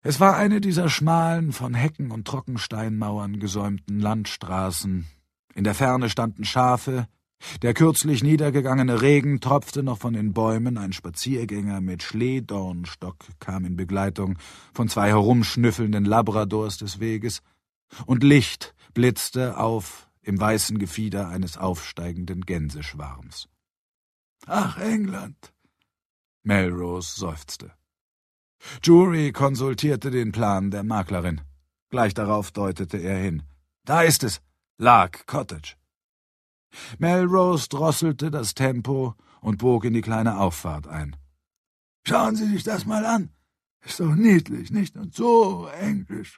Es war eine dieser schmalen, von Hecken und Trockensteinmauern gesäumten Landstraßen. In der Ferne standen Schafe, der kürzlich niedergegangene Regen tropfte noch von den Bäumen, ein Spaziergänger mit Schlehdornstock kam in Begleitung von 2 herumschnüffelnden Labradors des Weges, und Licht blitzte auf im weißen Gefieder eines aufsteigenden Gänseschwarms. »Ach, England!« Melrose seufzte. Drury konsultierte den Plan der Maklerin. Gleich darauf deutete er hin. »Da ist es, Lark Cottage.« Melrose drosselte das Tempo und bog in die kleine Auffahrt ein. »Schauen Sie sich das mal an. Ist doch niedlich, nicht? Und so englisch.«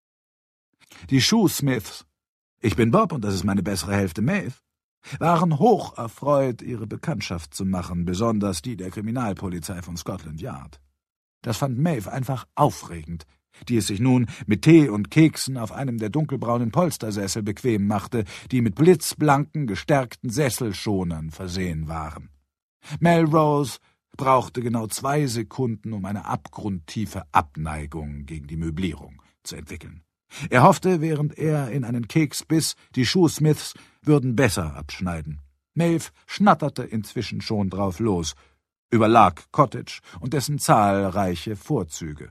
Die Shoesmiths, ich bin Bob und das ist meine bessere Hälfte Maeve, waren hoch erfreut, ihre Bekanntschaft zu machen, besonders die der Kriminalpolizei von Scotland Yard. Das fand Maeve einfach aufregend, die es sich nun mit Tee und Keksen auf einem der dunkelbraunen Polstersessel bequem machte, die mit blitzblanken, gestärkten Sesselschonern versehen waren. Melrose brauchte genau 2 Sekunden, um eine abgrundtiefe Abneigung gegen die Möblierung zu entwickeln. Er hoffte, während er in einen Keks biss, die Shoesmiths würden besser abschneiden. Maeve schnatterte inzwischen schon drauf los, über Lark Cottage und dessen zahlreiche Vorzüge.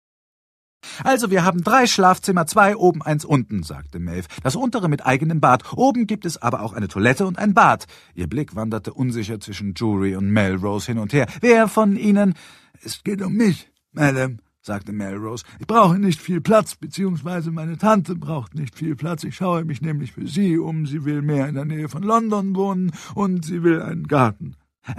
»Also, wir haben 3 Schlafzimmer, 2 oben, 1 unten«, sagte Maeve. »Das untere mit eigenem Bad. Oben gibt es aber auch eine Toilette und ein Bad.« Ihr Blick wanderte unsicher zwischen Drury und Melrose hin und her. »Wer von Ihnen?« »Es geht um mich, Madame«, sagte Melrose. »Ich brauche nicht viel Platz, beziehungsweise meine Tante braucht nicht viel Platz. Ich schaue mich nämlich für sie um. Sie will mehr in der Nähe von London wohnen und sie will einen Garten.«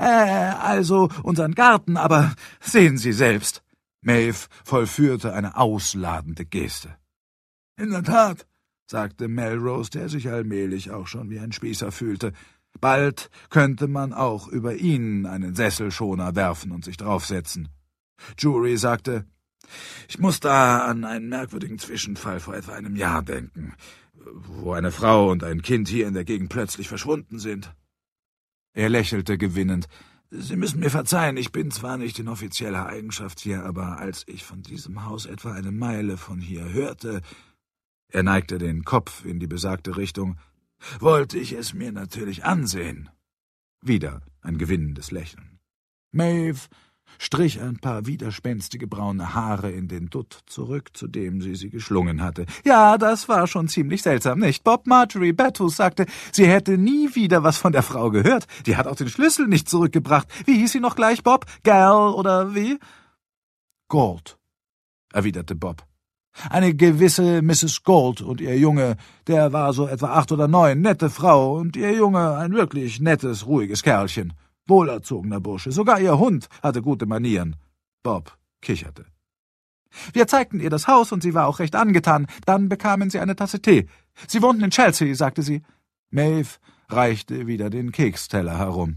Also unseren Garten, aber sehen Sie selbst.« Maeve vollführte eine ausladende Geste. »In der Tat«, sagte Melrose, der sich allmählich auch schon wie ein Spießer fühlte. »Bald könnte man auch über ihn einen Sesselschoner werfen und sich draufsetzen.« Drury sagte, »Ich muss da an einen merkwürdigen Zwischenfall vor etwa einem Jahr denken, wo eine Frau und ein Kind hier in der Gegend plötzlich verschwunden sind.« Er lächelte gewinnend. »Sie müssen mir verzeihen, ich bin zwar nicht in offizieller Eigenschaft hier, aber als ich von diesem Haus etwa eine Meile von hier hörte«, er neigte den Kopf in die besagte Richtung, »wollte ich es mir natürlich ansehen.« Wieder ein gewinnendes Lächeln. Maeve strich ein paar widerspenstige braune Haare in den Dutt zurück, zu dem sie geschlungen hatte. »Ja, das war schon ziemlich seltsam, nicht? Bob Marjorie Bathurst sagte, sie hätte nie wieder was von der Frau gehört. Die hat auch den Schlüssel nicht zurückgebracht. Wie hieß sie noch gleich, Bob? Gal oder wie?« »Gold«, erwiderte Bob. »Eine gewisse Mrs. Gold und ihr Junge, der war so etwa 8 oder 9, nette Frau, und ihr Junge ein wirklich nettes, ruhiges Kerlchen. Wohlerzogener Bursche, sogar ihr Hund hatte gute Manieren.« Bob kicherte. »Wir zeigten ihr das Haus, und sie war auch recht angetan. Dann bekamen sie eine Tasse Tee. Sie wohnten in Chelsea«, sagte sie. Maeve reichte wieder den Keksteller herum.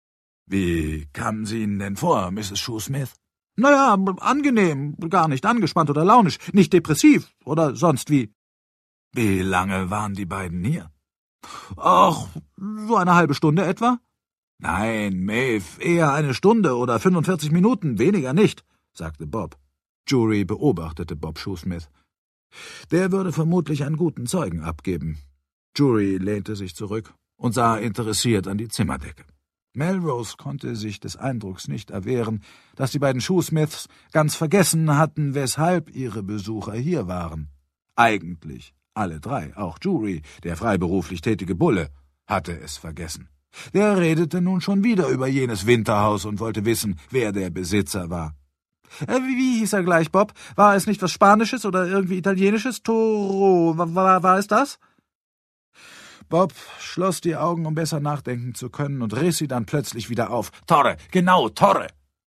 »Wie kamen Sie Ihnen denn vor, Mrs. Shoesmith?« »Naja, angenehm, gar nicht angespannt oder launisch, nicht depressiv oder sonst wie.« »Wie lange waren die beiden hier?« »Ach, so eine halbe Stunde etwa.« »Nein, Maeve, eher eine Stunde oder 45 Minuten, weniger nicht«, sagte Bob. Drury beobachtete Bob Shoesmith. Der würde vermutlich einen guten Zeugen abgeben. Drury lehnte sich zurück und sah interessiert an die Zimmerdecke. Melrose konnte sich des Eindrucks nicht erwehren, dass die beiden Shoesmiths ganz vergessen hatten, weshalb ihre Besucher hier waren. Eigentlich alle 3, auch Drury, der freiberuflich tätige Bulle, hatte es vergessen. Der redete nun schon wieder über jenes Winterhaus und wollte wissen, wer der Besitzer war. Wie hieß er gleich, Bob? War es nicht was Spanisches oder irgendwie Italienisches? Toro, war es das? Bob schloss die Augen, um besser nachdenken zu können, und riss sie dann plötzlich wieder auf. »Torre, genau, Torre!«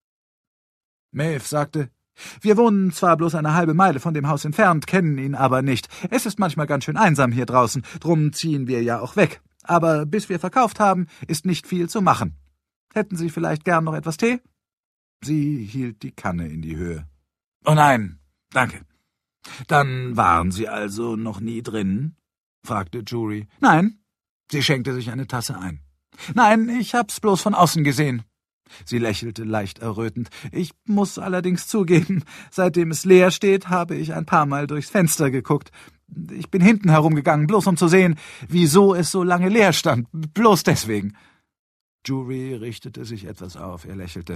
Maeve sagte, »Wir wohnen zwar bloß eine halbe Meile von dem Haus entfernt, kennen ihn aber nicht. Es ist manchmal ganz schön einsam hier draußen, drum ziehen wir ja auch weg. Aber bis wir verkauft haben, ist nicht viel zu machen. Hätten Sie vielleicht gern noch etwas Tee?« Sie hielt die Kanne in die Höhe. »Oh nein, danke. Dann waren Sie also noch nie drin?« fragte Drury. »Nein.« Sie schenkte sich eine Tasse ein. »Nein, ich hab's bloß von außen gesehen.« Sie lächelte leicht errötend. »Ich muss allerdings zugeben, seitdem es leer steht, habe ich ein paar Mal durchs Fenster geguckt. Ich bin hinten herumgegangen, bloß um zu sehen, wieso es so lange leer stand. Bloß deswegen.« Jury richtete sich etwas auf. Er lächelte.